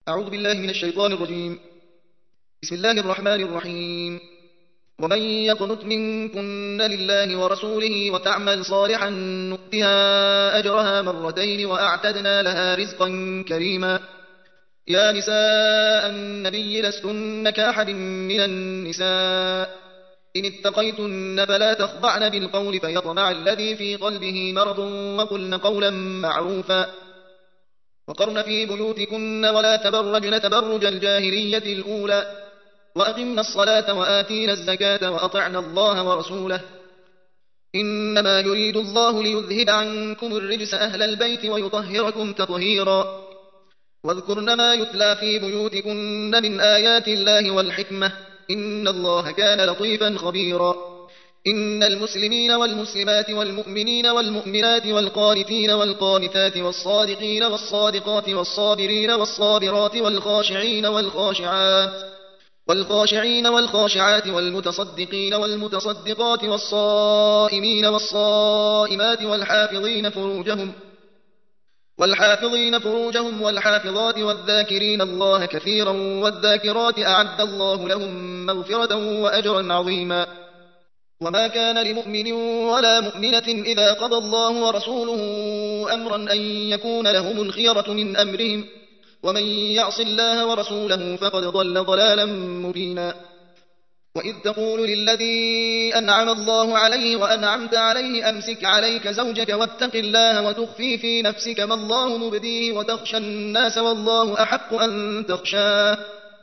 أعوذ بالله من الشيطان الرجيم. بسم الله الرحمن الرحيم. ومن يقنت منكن لله ورسوله وتعمل صالحا نؤتها أجرها مرتين وأعتدنا لها رزقا كريما. يا نساء النبي لستن كأحد من النساء إن اتقيتن فلا تخضعن بالقول فيطمع الذي في قلبه مرض وقلن قولا معروفا وقرن في بيوتكن ولا تبرجن تبرج الجاهلية الأولى وأقمنا الصلاة وآتينا الزكاة وأطعنا الله ورسوله إنما يريد الله ليذهب عنكم الرجس أهل البيت ويطهركم تطهيرا. واذكرن ما يتلى في بيوتكن من آيات الله والحكمة إن الله كان لطيفا خبيرا. إن المسلمين والمسلمات والمؤمنين والمؤمنات والقانتين والقانتات والصادقين والصادقات والصابرين والصابرات والخاشعين والخاشعات والمتصدقين والمتصدقات والصائمين والصائمات والحافظين فروجهم والحافظات والذاكرين الله كثيرا والذاكرات أعد الله لهم مغفرة وأجرا عظيما. وما كان لمؤمن ولا مؤمنة إذا قضى الله ورسوله أمرا أن يكون لهم الخيرة من أمرهم ومن يعص الله ورسوله فقد ضل ضلالا مبينا. وإذ تقول للذي أنعم الله عليه وأنعمت عليه أمسك عليك زوجك واتق الله وتخفي في نفسك ما الله مبديه وتخشى الناس والله أحق أن تخشاه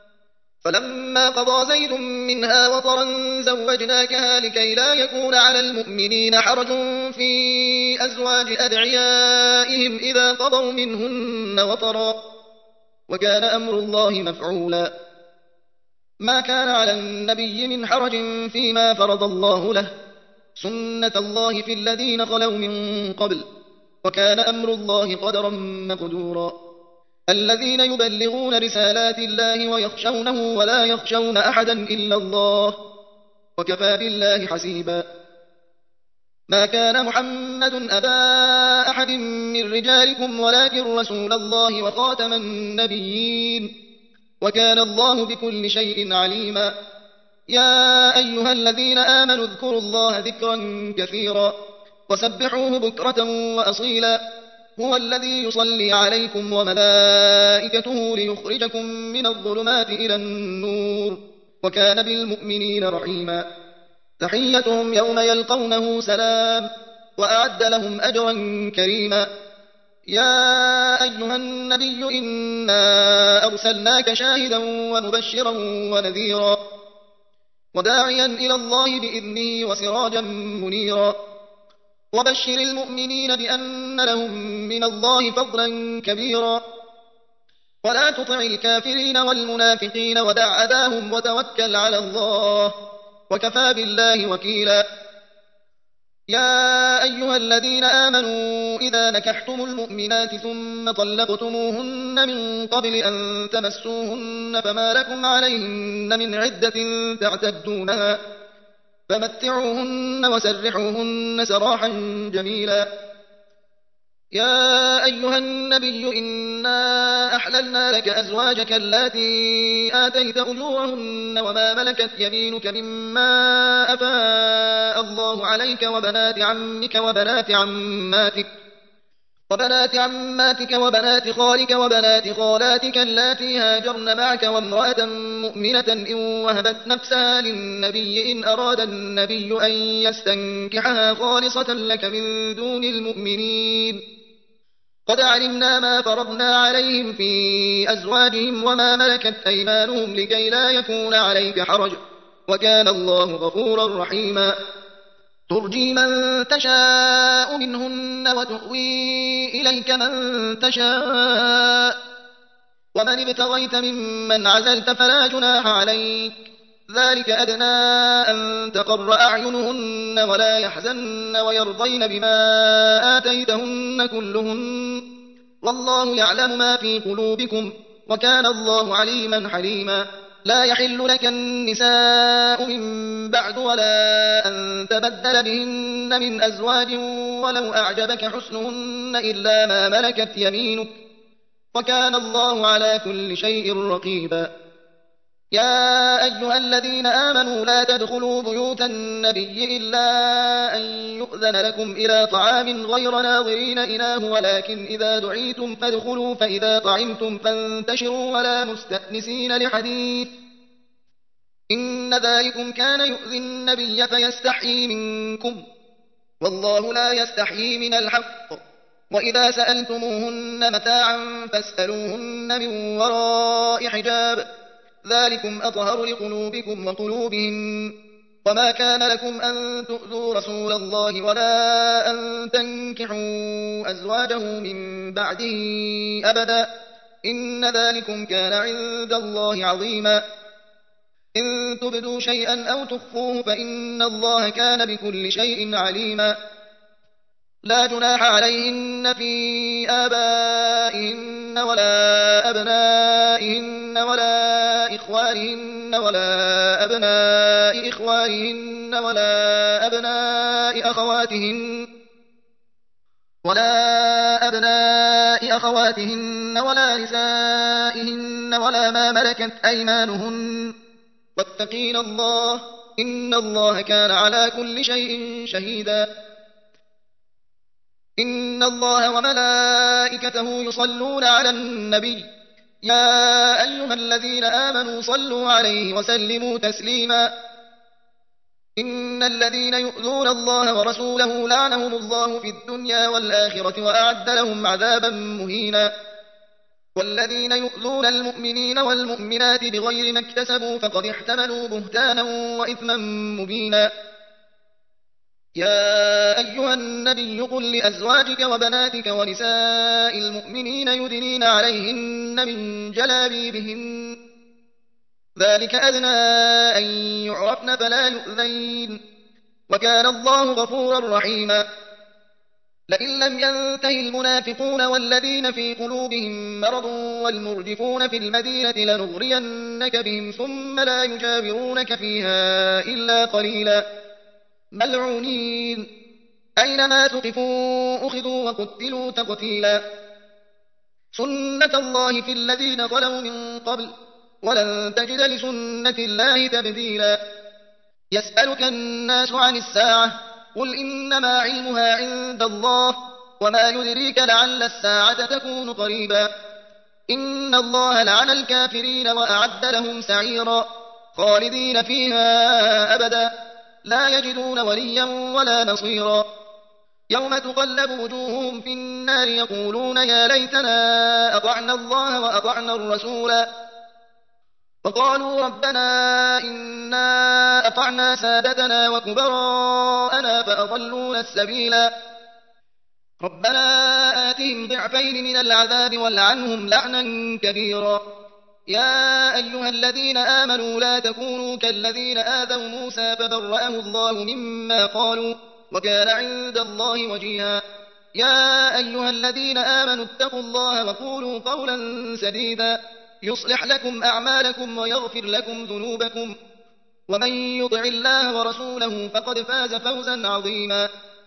فلما قضى زيد منها وطرا زوجناكها لكي لا يكون على المؤمنين حرج في أزواج أدعيائهم إذا قضوا منهن وطرا وكان أمر الله مفعولا. ما كان على النبي من حرج فيما فرض الله له سنة الله في الذين خلوا من قبل وكان أمر الله قدرا مقدورا. الذين يبلغون رسالات الله ويخشونه ولا يخشون أحدا إلا الله وكفى بالله حسيبا. ما كان محمد أبا أحد من رجالكم ولكن رسول الله وخاتم النبيين وكان الله بكل شيء عليما. يا أيها الذين آمنوا اذكروا الله ذكرا كثيرا وسبحوه بكرة وأصيلا. هو الذي يصلي عليكم وملائكته ليخرجكم من الظلمات إلى النور وكان بالمؤمنين رحيما. تحيتهم يوم يلقونه سلام وأعد لهم أجرا كريما. يا أيها النبي إنا أرسلناك شاهدا ومبشرا ونذيرا وداعيا إلى الله بإذنه وسراجا منيرا. وبشر المؤمنين بأن لهم من الله فضلا كبيرا ولا تطع الكافرين والمنافقين ودع أذاهم وتوكل على الله وكفى بالله وكيلا. يا أيها الذين آمنوا إذا نكحتم المؤمنات ثم طلقتموهن من قبل أن تمسوهن فما لكم عليهن من عدة تعتدونها فمتعوهن وسرحوهن سراحا جميلا. يا أيها النبي إنا أحللنا لك أزواجك اللاتي آتيت أجورهن وما ملكت يمينك مما أفاء الله عليك وبنات عمك وبنات عماتك وبنات خالك وبنات خالاتك اللاتي هاجرن معك وامرأة مؤمنة إن وهبت نفسها للنبي إن أراد النبي أن يستنكحها خالصة لك من دون المؤمنين قد علمنا ما فرضنا عليهم في أزواجهم وما ملكت أيمانهم لكي لا يكون عليك حرج وكان الله غفورا رحيما. ترجي من تشاء منهن وتؤوي إليك من تشاء ومن ابتغيت ممن عزلت فلا جناح عليك ذلك أدنى أن تقر أعينهن ولا يحزن ويرضين بما آتيتهن كلهن والله يعلم ما في قلوبكم وكان الله عليما حليما. لا يحل لك النساء من بعد ولا أن تبدل بهن من أزواج ولو أعجبك حسنهن إلا ما ملكت يمينك وكان الله على كل شيء رقيبا. يا أيها الذين آمنوا لا تدخلوا بيوت النبي إلا أن يؤذن لكم إلى طعام غير ناظرين إناه ولكن إذا دعيتم فادخلوا فإذا طعمتم فانتشروا ولا مستأنسين لحديث إن ذلكم كان يؤذي النبي فيستحيي منكم والله لا يستحيي من الحق. وإذا سألتموهن متاعا فاسألوهن من وراء حجاب ذلكم أطهر لقلوبكم وقلوبهم. وما كان لكم أن تؤذوا رسول الله ولا أن تنكحوا أزواجه من بعده أبدا إن ذلكم كان عند الله عظيما. إن تبدوا شيئا أو تخفوه فإن الله كان بكل شيء عليما. لا جناح عليهن في آبائهن ولا أبنائهن ولا إخوانهن ولا أبناء إخوانهن ولا أبناء أخواتهن ولا نسائهن ولا ما ملكت أيمانهن واتقين الله إن الله كان على كل شيء شهيدا. إن الله وملائكته يصلون على النبي يا أيها الذين آمنوا صلوا عليه وسلموا تسليما. إن الذين يؤذون الله ورسوله لعنهم الله في الدنيا والآخرة وأعد لهم عذابا مهينا. والذين يؤذون المؤمنين والمؤمنات بغير ما اكتسبوا فقد احتملوا بهتانا وإثما مبينا. يا أيها النبي قل لأزواجك وبناتك ونساء المؤمنين يدنين عليهن من جلابيبهن ذلك أدنى أن يعرفن فلا يؤذين وكان الله غفورا رحيما. لئن لم ينته المنافقون والذين في قلوبهم مرض والمرجفون في المدينة لنغرينك بهم ثم لا يجاورونك فيها إلا قليلا ملعونين أينما تقفوا أخذوا وقتلوا تقتيلا. سنة الله في الذين خلوا من قبل ولن تجد لسنة الله تبديلا. يسألك الناس عن الساعة قل إنما علمها عند الله وما يدريك لعل الساعة تكون قريبا. إن الله لعن الكافرين وأعد لهم سعيرا خالدين فيها أبدا لا يجدون وليا ولا نصيرا. يوم تقلب وجوههم في النار يقولون يا ليتنا أطعنا الله وأطعنا الرسولا وقالوا ربنا إنا أطعنا سادتنا وكبراءنا فأضلونا السبيلا. ربنا آتهم ضعفين من العذاب والعنهم لعنا كبيرا. يا أيها الذين آمنوا لا تكونوا كالذين آذوا موسى فبرأه الله مما قالوا وكان عند الله وجيها. يا أيها الذين آمنوا اتقوا الله وقولوا قولا سديدا يصلح لكم أعمالكم ويغفر لكم ذنوبكم ومن يطع الله ورسوله فقد فاز فوزا عظيما.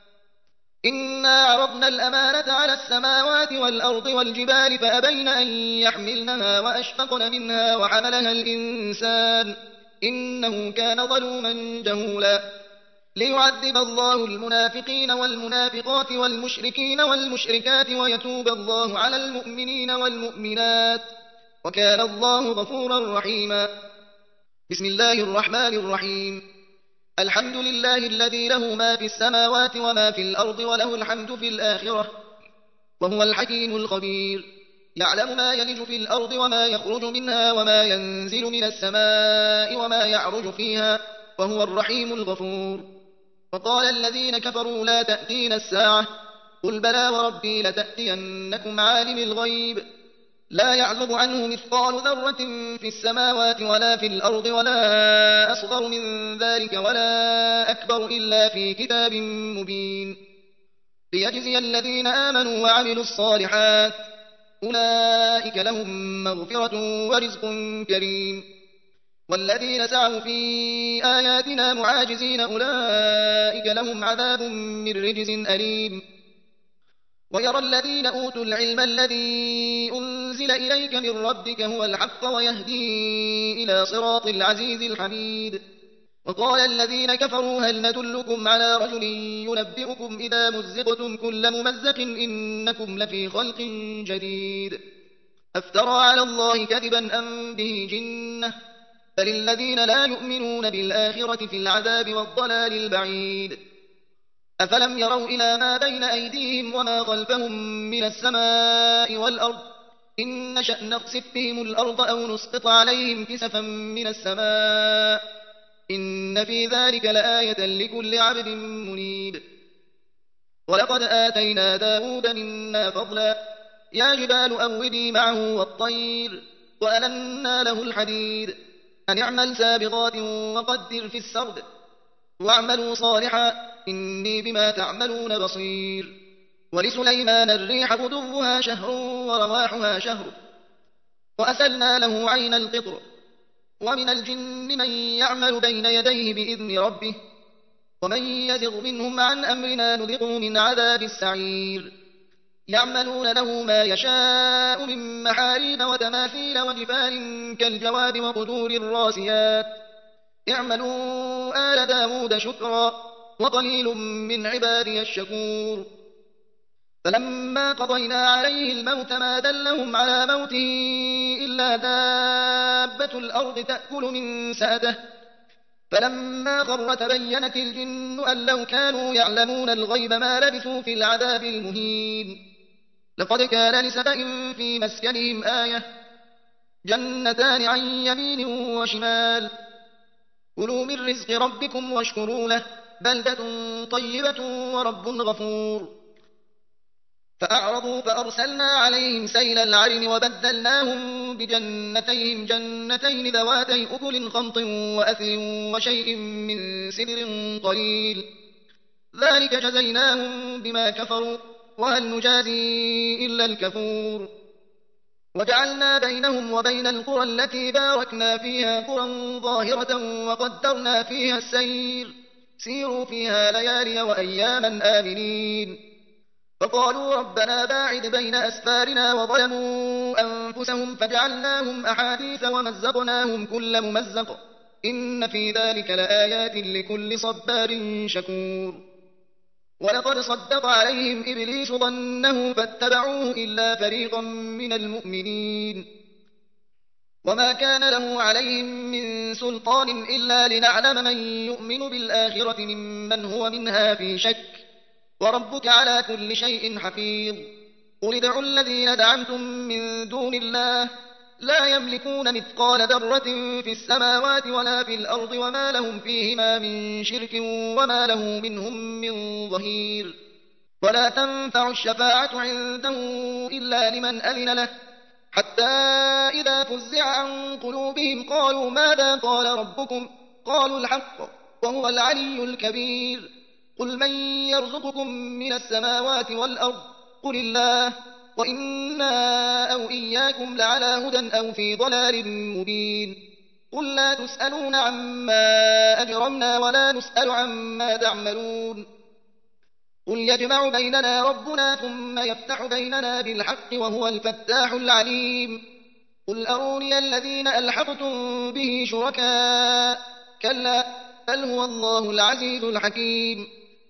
إنا عرضنا الأمانة على السماوات والأرض والجبال فأبين أن يحملنها وأشفقن منها وحملها الإنسان إنه كان ظلوما جهولا. ليعذب الله المنافقين والمنافقات والمشركين والمشركات ويتوب الله على المؤمنين والمؤمنات وكان الله غفورا رحيما. بسم الله الرحمن الرحيم. الحمد لله الذي له ما في السماوات وما في الأرض وله الحمد في الآخرة وهو الحكيم الخبير. يعلم ما يلج في الأرض وما يخرج منها وما ينزل من السماء وما يعرج فيها وهو الرحيم الغفور. وقال الذين كفروا لا تأتينا الساعة قل بلى وربي لتأتينكم عالم الغيب لا يعزب عنه مثقال ذرة في السماوات ولا في الأرض ولا أصغر من ذلك ولا أكبر إلا في كتاب مبين ليجزي الذين آمنوا وعملوا الصالحات أولئك لهم مغفرة ورزق كريم. والذين سعوا في آياتنا معاجزين أولئك لهم عذاب من رجز أليم. ويرى الذين أوتوا العلم الذي أنزل إليك من ربك هو الحق ويهدي إلى صراط العزيز الحميد. وقال الذين كفروا هل ندلكم على رجل ينبئكم إذا مزقتم كل ممزق إنكم لفي خلق جديد أفترى على الله كذبا أم به جنة بل الذين لا يؤمنون بالآخرة في العذاب والضلال البعيد. أفلم يروا إلى ما بين أيديهم وما خلفهم من السماء والأرض إن نشأ نخسف بهم الأرض أو نسقط عليهم كسفا من السماء إن في ذلك لآية لكل عبد منيب. ولقد آتينا داود منا فضلا يا جبال أوبي معه والطير وألنا له الحديد أن اعمل سابغات وقدر في السرد واعملوا صالحا إني بما تعملون بصير. ولسليمان الريح غدوها شهر ورواحها شهر وأسلنا له عين القطر ومن الجن من يعمل بين يديه بإذن ربه ومن يزغ منهم عن أمرنا نذقه من عذاب السعير. يعملون له ما يشاء من محاريب وتماثيل وجفان كالجواب وقدور الراسيات اعملوا آل داود شكرا وقليل من عبادي الشكور. فلما قضينا عليه الموت ما دلهم على موته إلا دابة الأرض تأكل من سأته فلما خر تبينت الجن أن لو كانوا يعلمون الغيب ما لبثوا في العذاب المهين. لقد كان لسبأ في مسكنهم آية جنتان عن يمين وشمال كلوا من رزق ربكم واشكروا له بلدة طيبة ورب غفور. فأعرضوا فأرسلنا عليهم سيل العرم وبدلناهم بجنتين جنتين ذواتي أكل خمط وأثل وشيء من سدر قليل ذلك جزيناهم بما كفروا وهل نجازي إلا الكفور. وجعلنا بينهم وبين القرى التي باركنا فيها قرى ظاهرة وقدرنا فيها السير سيروا فيها ليالي وأياما آمنين. فقالوا ربنا باعد بين أسفارنا وظلموا أنفسهم فجعلناهم أحاديث ومزقناهم كل ممزق إن في ذلك لآيات لكل صبار شكور. ولقد صدق عليهم إبليس ظنه فاتبعوه إلا فريقا من المؤمنين. وما كان له عليهم من سلطان إلا لنعلم من يؤمن بالآخرة ممن هو منها في شك وربك على كل شيء حفيظ. قل ادعوا الذين دعمتم من دون الله لا يملكون مثقال ذرة في السماوات ولا في الأرض وما لهم فيهما من شرك وما له منهم من ظهير. ولا تنفع الشفاعة عنده إلا لمن أذن له حتى إذا فزع عن قلوبهم قالوا ماذا قال ربكم قالوا الحق وهو العلي الكبير. قل من يرزقكم من السماوات والأرض قل الله وإنا أو إياكم لعلى هدى أو في ضلال مبين. قل لا تسألون عما أجرمنا ولا نسأل عما تعملون. قل يجمع بيننا ربنا ثم يفتح بيننا بالحق وهو الفتاح العليم. قل أروني الذين ألحقتم به شركاء كلا بل هو الله العزيز الحكيم.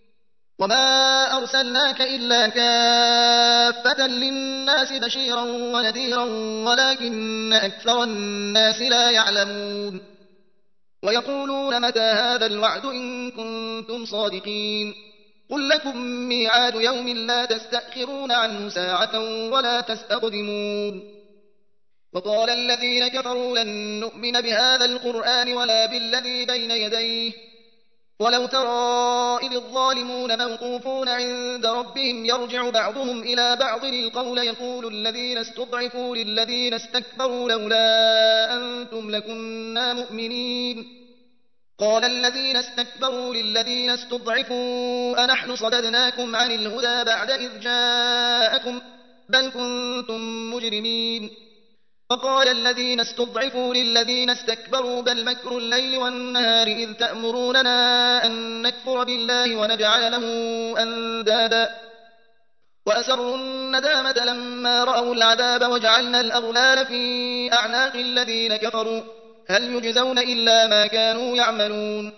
وما أرسلناك إلا كافة للناس بشيرا ونذيرا ولكن أكثر الناس لا يعلمون. ويقولون متى هذا الوعد إن كنتم صادقين. قل لكم ميعاد يوم لا تستأخرون عنه ساعة ولا تستقدمون. وقال الذين كفروا لن نؤمن بهذا القرآن ولا بالذي بين يديه ولو ترى إذ الظالمون موقوفون عند ربهم يرجع بعضهم إلى بعض القول يقول الذين استضعفوا للذين استكبروا لولا أنتم لكنا مؤمنين. قال الذين استكبروا للذين استضعفوا أنحن صددناكم عن الهدى بعد إذ جاءكم بل كنتم مجرمين. وقال الذين استضعفوا للذين استكبروا بل مكر الليل والنهار إذ تأمروننا أن نكفر بالله ونجعل له أندادا وأسروا الندامة لما رأوا العذاب وجعلنا الأغلال في أعناق الذين كفروا هل يجزون إلا ما كانوا يعملون.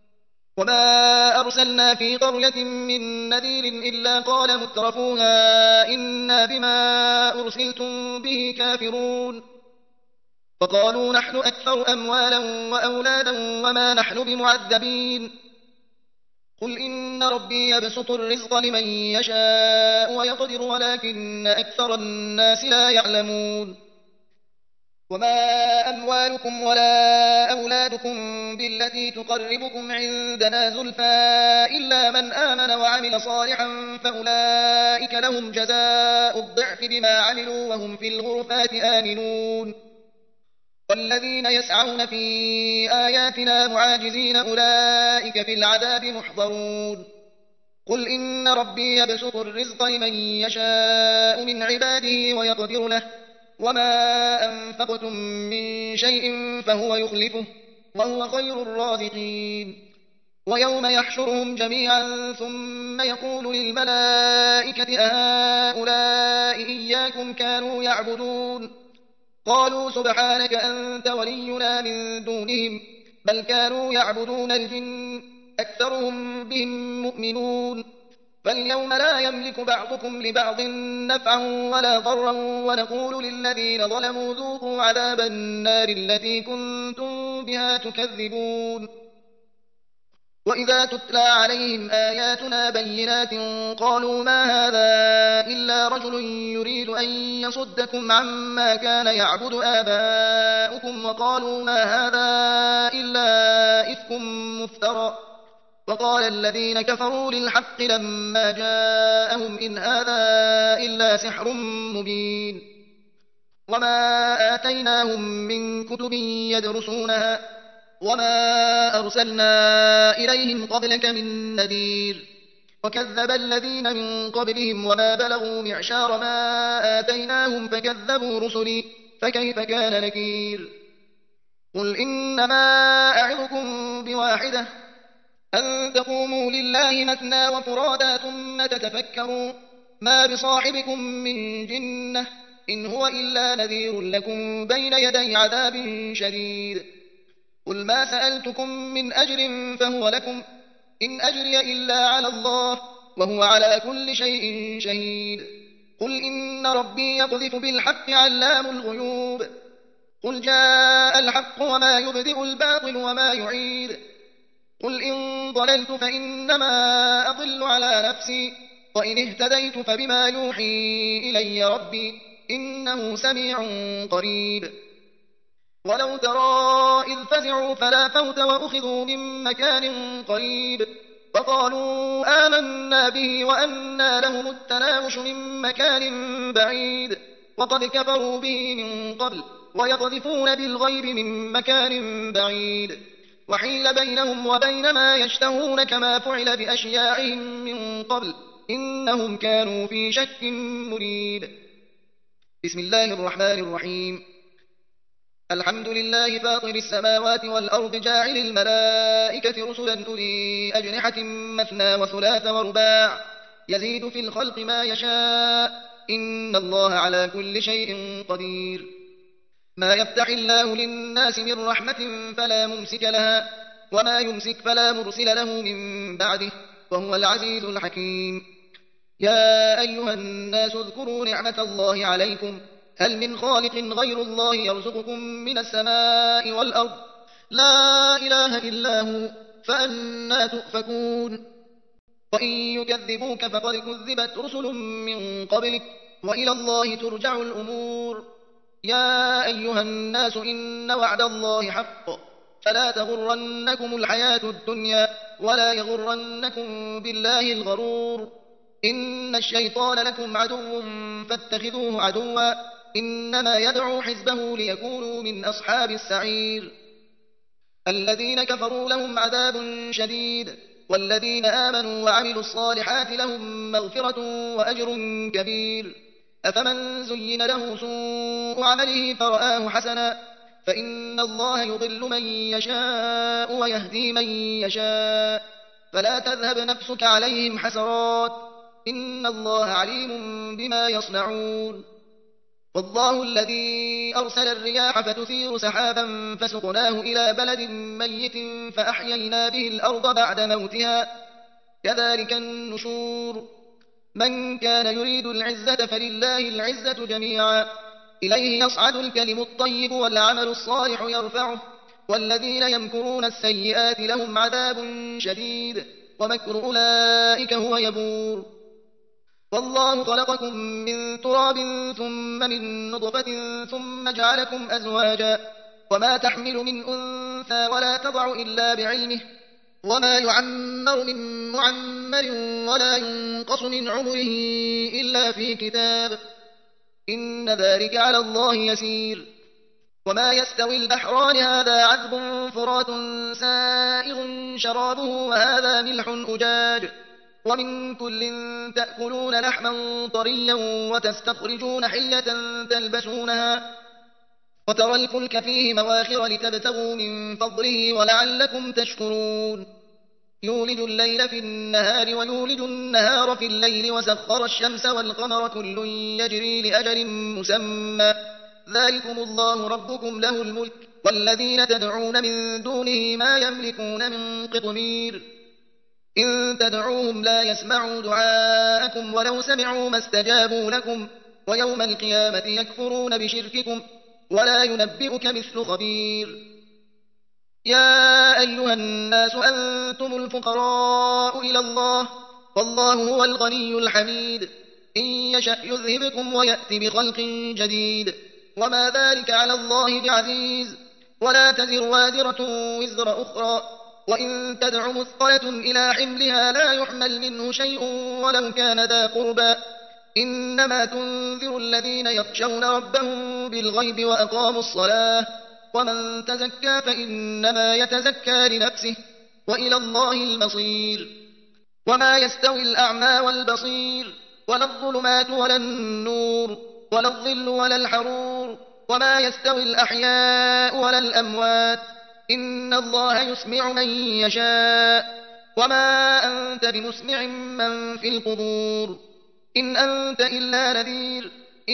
وما أرسلنا في قرية من نذير إلا قال مترفوها إنا بما أرسلتم به كافرون وقالوا نحن أكثر أموالا وأولادا وما نحن بمعذبين. قل إن ربي يبسط الرزق لمن يشاء ويقدر ولكن أكثر الناس لا يعلمون. وما أموالكم ولا أولادكم بالتي تقربكم عندنا زلفى إلا من آمن وعمل صالحا فأولئك لهم جزاء الضعف بما عملوا وهم في الغرفات آمنون. والذين يسعون في آياتنا معاجزين أولئك في العذاب محضرون. قل إن ربي يبسط الرزق لمن يشاء من عباده ويقدر له وما أنفقتم من شيء فهو يخلفه وهو خير الرازقين. ويوم يحشرهم جميعا ثم يقول للملائكة أهؤلاء إياكم كانوا يعبدون قالوا سبحانك أنت ولينا من دونهم بل كانوا يعبدون الجن أكثرهم بهم مؤمنون. فاليوم لا يملك بعضكم لبعض نفعا ولا ضرا ونقول للذين ظلموا ذوقوا عذاب النار التي كنتم بها تكذبون. وإذا تتلى عليهم آياتنا بينات قالوا ما هذا إلا رجل يريد أن يصدكم عما كان يعبد آباؤكم وقالوا ما هذا إلا إفك مفترى وقال الذين كفروا للحق لما جاءهم إن هذا إلا سحر مبين. وما آتيناهم من كتب يدرسونها وما أرسلنا إليهم قبلك من نذير وكذب الذين من قبلهم وما بلغوا معشار ما آتيناهم فكذبوا رسلي فكيف كان نكير. قل إنما أعظكم بواحدة أن تقوموا لله مثنى وفرادا ثم تتفكروا ما بصاحبكم من جنة إن هو إلا نذير لكم بين يدي عذاب شديد. قل ما سألتكم من أجر فهو لكم إن أجري إلا على الله وهو على كل شيء شهيد. قل إن ربي يقذف بالحق علام الغيوب قل جاء الحق وما يبدئ الباطل وما يعيد. قل إن ضللت فإنما أضل على نفسي وإن اهتديت فبما يوحي إلي ربي إنه سميع قريب. ولو ترى إذ فزعوا فلا فوت وأخذوا من مكان قريب فقالوا آمنا به وأنى لهم التناوش من مكان بعيد وقد كفروا به من قبل ويقذفون بالغيب من مكان بعيد وحيل بينهم وبين ما يشتهون كما فعل بأشياعهم من قبل إنهم كانوا في شك مريب. بسم الله الرحمن الرحيم. الحمد لله فاطر السماوات والأرض جاعل الملائكة رسلا أولي أجنحة مثنى وثلاث ورباع يزيد في الخلق ما يشاء إن الله على كل شيء قدير. ما يفتح الله للناس من رحمة فلا ممسك لها وما يمسك فلا مرسل له من بعده وهو العزيز الحكيم. يا أيها الناس اذكروا نعمة الله عليكم هل من خالق غير الله يرزقكم من السماء والأرض لا إله إلا هو فأنى تؤفكون. وإن يكذبوك فقد كذبت رسل من قبلك وإلى الله ترجع الأمور. يا أيها الناس إن وعد الله حق فلا تغرنكم الحياة الدنيا ولا يغرنكم بالله الغرور. إن الشيطان لكم عدو فاتخذوه عدوا إنما يدعو حزبه ليكونوا من أصحاب السعير. الذين كفروا لهم عذاب شديد والذين آمنوا وعملوا الصالحات لهم مغفرة وأجر كبير. أفمن زين له سوء عمله فرآه حسنا فإن الله يضل من يشاء ويهدي من يشاء فلا تذهب نفسك عليهم حسرات إن الله عليم بما يصنعون. والله الذي أرسل الرياح فتثير سحابا فسقناه إلى بلد ميت فأحيينا به الأرض بعد موتها كذلك النشور. من كان يريد العزة فلله العزة جميعا إليه يصعد الكلم الطيب والعمل الصالح يرفعه والذين يمكرون السيئات لهم عذاب شديد ومكر أولئك هو يبور. والله خلقكم من تراب ثم من نطفة ثم جعلكم أزواجا وما تحمل من أنثى ولا تضع إلا بعلمه وما يعمر من معمر ولا ينقص من عمره إلا في كتاب إن ذلك على الله يسير. وما يستوي البحران هذا عذب فرات سائغ شرابه وهذا ملح أجاج ومن كل تأكلون لحما طريا وتستخرجون حلية تلبسونها وترى الفلك فيه مواخر لتبتغوا من فضله ولعلكم تشكرون. يولج الليل في النهار ويولج النهار في الليل وسخر الشمس والقمر كل يجري لأجل مسمى ذلكم الله ربكم له الملك والذين تدعون من دونه ما يملكون من قطمير إن تدعوهم لا يسمعوا دعاءكم ولو سمعوا ما استجابوا لكم ويوم القيامة يكفرون بشرككم ولا ينبئك مثل خبير. يا أيها الناس أنتم الفقراء إلى الله والله هو الغني الحميد إن يشأ يذهبكم ويأتي بخلق جديد وما ذلك على الله بعزيز. ولا تزر وازرة وزر أخرى وإن تدع مثقلة إلى حملها لا يحمل منه شيء ولو كان ذا قربى إنما تنذر الذين يخشون ربهم بالغيب وأقاموا الصلاة ومن تزكى فإنما يتزكى لنفسه وإلى الله المصير. وما يستوي الأعمى والبصير ولا الظلمات ولا النور ولا الظل ولا الحرور وما يستوي الأحياء ولا الأموات إن الله يسمع من يشاء وما أنت بمسمع من في القبور إن أنت إلا نذير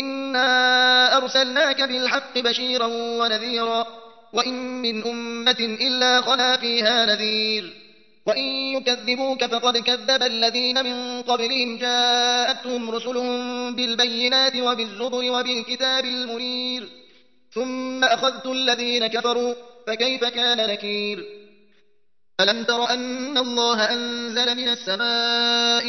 إنا أرسلناك بالحق بشيرا ونذيرا وإن من أمة إلا خلا فيها نذير وإن يكذبوك فقد كذب الذين من قبلهم جاءتهم رسلهم بالبينات وبالزبر وبالكتاب المنير ثم أخذت الذين كفروا فكيف كان نكير. ألم تر أن الله أنزل من السماء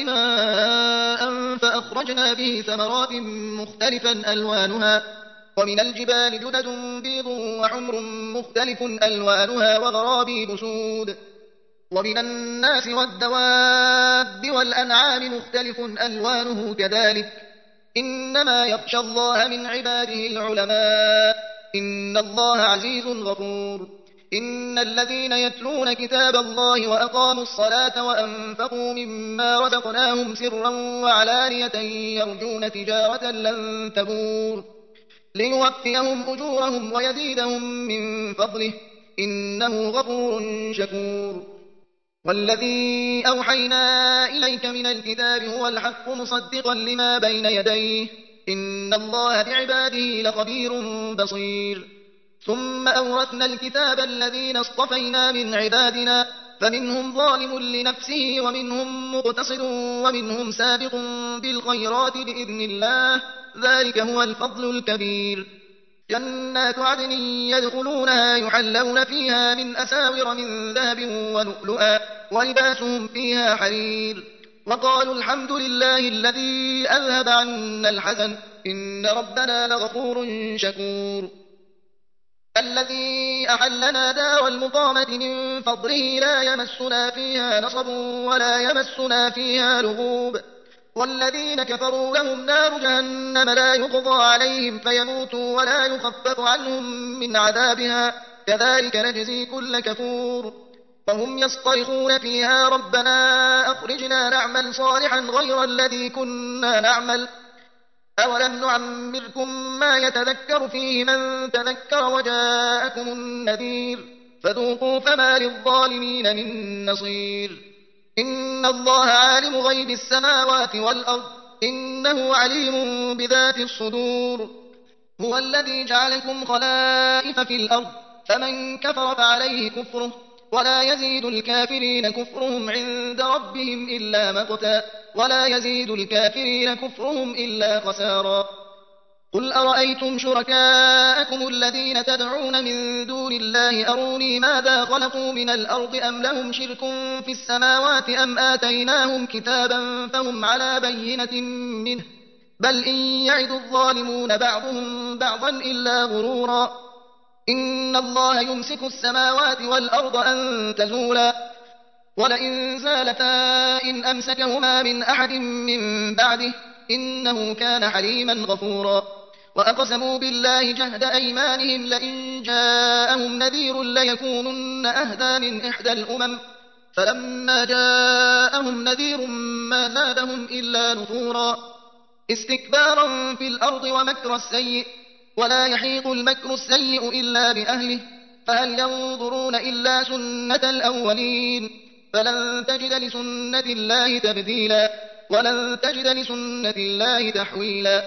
ماء فأخرجنا به ثمرات مختلفا ألوانها ومن الجبال جدد بيض وحمر مختلف ألوانها وغرابيب سود ومن الناس والدواب والأنعام مختلف ألوانه كذلك إنما يخشى الله من عباده العلماء إن الله عزيز غفور. إن الذين يتلون كتاب الله وأقاموا الصلاة وأنفقوا مما رزقناهم سرا وعلانية يرجون تجارة لن تبور ليوفيهم أجورهم ويزيدهم من فضله إنه غفور شكور. والذي أوحينا إليك من الكتاب هو الحق مصدقا لما بين يديه إن الله بعباده لخبير بصير. ثم أورثنا الكتاب الذين اصطفينا من عبادنا فمنهم ظالم لنفسه ومنهم مقتصد ومنهم سابق بالخيرات بإذن الله ذلك هو الفضل الكبير. جنات عدن يدخلونها يحلون فيها من أساور من ذهب ولؤلؤا ولباسهم فيها حرير وقالوا الحمد لله الذي أذهب عنا الحزن إن ربنا لغفور شكور. الذي أحلنا دار المقامة من فضله لا يمسنا فيها نصب ولا يمسنا فيها لغوب والذين كفروا لهم نار جهنم لا يقضى عليهم فيموتوا ولا يخفف عنهم من عذابها كذلك نجزي كل كفور. وهم يصطرخون فيها ربنا أخرجنا نعمل صالحا غير الذي كنا نعمل أولم نعمركم ما يتذكر فيه من تذكر وجاءكم النذير فذوقوا فما للظالمين من نصير. إن الله عالم غيب السماوات والأرض إنه عليم بذات الصدور هو الذي جعلكم خلائف في الأرض فمن كفر فعليه كفره ولا يزيد الكافرين كفرهم عند ربهم إلا مقتا ولا يزيد الكافرين كفرهم إلا خسارا قل أرأيتم شركاءكم الذين تدعون من دون الله أروني ماذا خلقوا من الأرض أم لهم شرك في السماوات أم آتيناهم كتابا فهم على بينة منه بل إن يعد الظالمون بعضهم بعضا إلا غرورا إن الله يمسك السماوات والأرض أن تزولا ولئن زالتا إن أمسكهما من أحد من بعده إنه كان حليما غفورا وأقسموا بالله جهد أيمانهم لئن جاءهم نذير ليكونن أهدى من إحدى الأمم فلما جاءهم نذير ما زادهم إلا نفورا استكبارا في الأرض ومكر السيء ولا يحيق المكر السيء إلا بأهله فهل ينظرون إلا سنة الأولين فلن تجد لسنة الله تبديلا ولن تجد لسنة الله تحويلا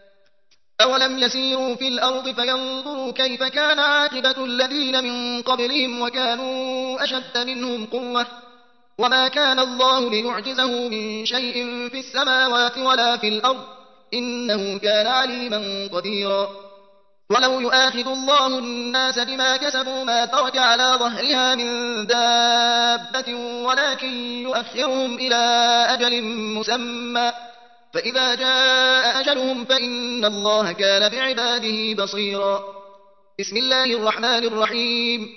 أولم يسيروا في الأرض فينظروا كيف كان عاقبة الذين من قبلهم وكانوا أشد منهم قوة وما كان الله ليعجزه من شيء في السماوات ولا في الأرض إنه كان عليما قديرا ولو يؤاخذ الله الناس بما كسبوا ما ترك على ظهرها من دابة ولكن يؤخرهم إلى أجل مسمى فإذا جاء أجلهم فإن الله كان بعباده بصيرا بسم الله الرحمن الرحيم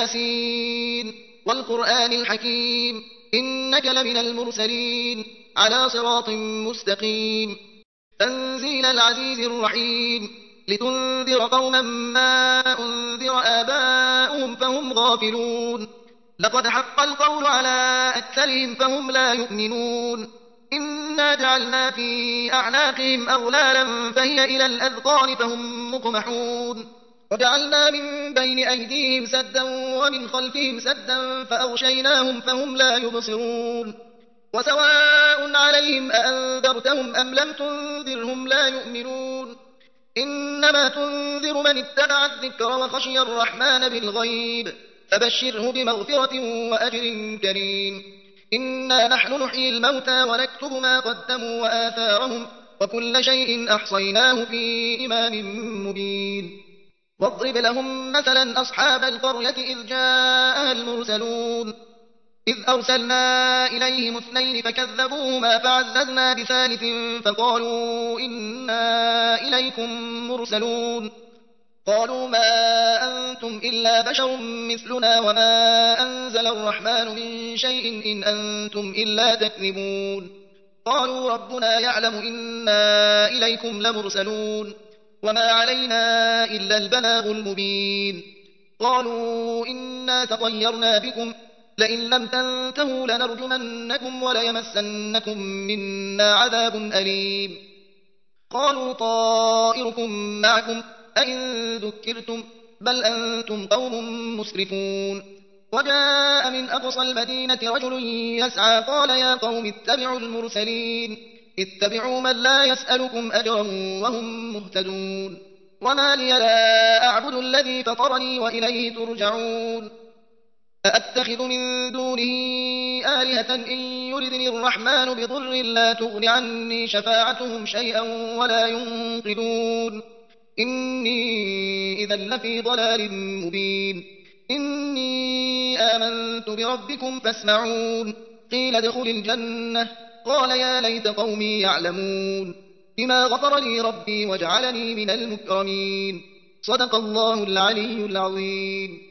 ياسين والقرآن الحكيم إنك لمن المرسلين على صراط مستقيم تنزيل العزيز الرحيم لتنذر قوما ما أنذر آباؤهم فهم غافلون لقد حق القول على أكثرهم فهم لا يؤمنون إنا جعلنا في أعناقهم أغلالا فهي إلى الأذقان فهم مقمحون وجعلنا من بين أيديهم سدا ومن خلفهم سدا فأغشيناهم فهم لا يبصرون وسواء عليهم أأنذرتهم أم لم تنذرهم لا يؤمنون إنما تنذر من اتبع الذكر وخشي الرحمن بالغيب فبشره بمغفرة وأجر كريم إنا نحن نحيي الموتى ونكتب ما قدموا وآثارهم وكل شيء أحصيناه في إمام مبين واضرب لهم مثلا أصحاب القرية إذ جاءها المرسلون إذ أرسلنا إليهم اثنين فكذبوهما فعززنا بثالث فقالوا إنا إليكم مرسلون قالوا ما أنتم إلا بشر مثلنا وما أنزل الرحمن من شيء إن أنتم إلا تكذبون قالوا ربنا يعلم إنا إليكم لمرسلون وما علينا إلا البلاغ المبين قالوا إنا تطيرنا بكم لئن لم تنتهوا لنرجمنكم وليمسنكم منا عذاب أليم قالوا طائركم معكم أئن ذكرتم بل أنتم قوم مسرفون وجاء من أقصى المدينة رجل يسعى قال يا قوم اتبعوا المرسلين اتبعوا من لا يسألكم أجرا وهم مهتدون وما لي لا أعبد الذي فطرني وإليه ترجعون أأتخذ من دونه آلهة إن يردني الرحمن بضر لا تغن عني شفاعتهم شيئا ولا ينقذون إني إذا لفي ضلال مبين إني آمنت بربكم فاسمعون قيل ادخل الجنة قال يا ليت قومي يعلمون بما غفر لي ربي وجعلني من المكرمين صدق الله العلي العظيم.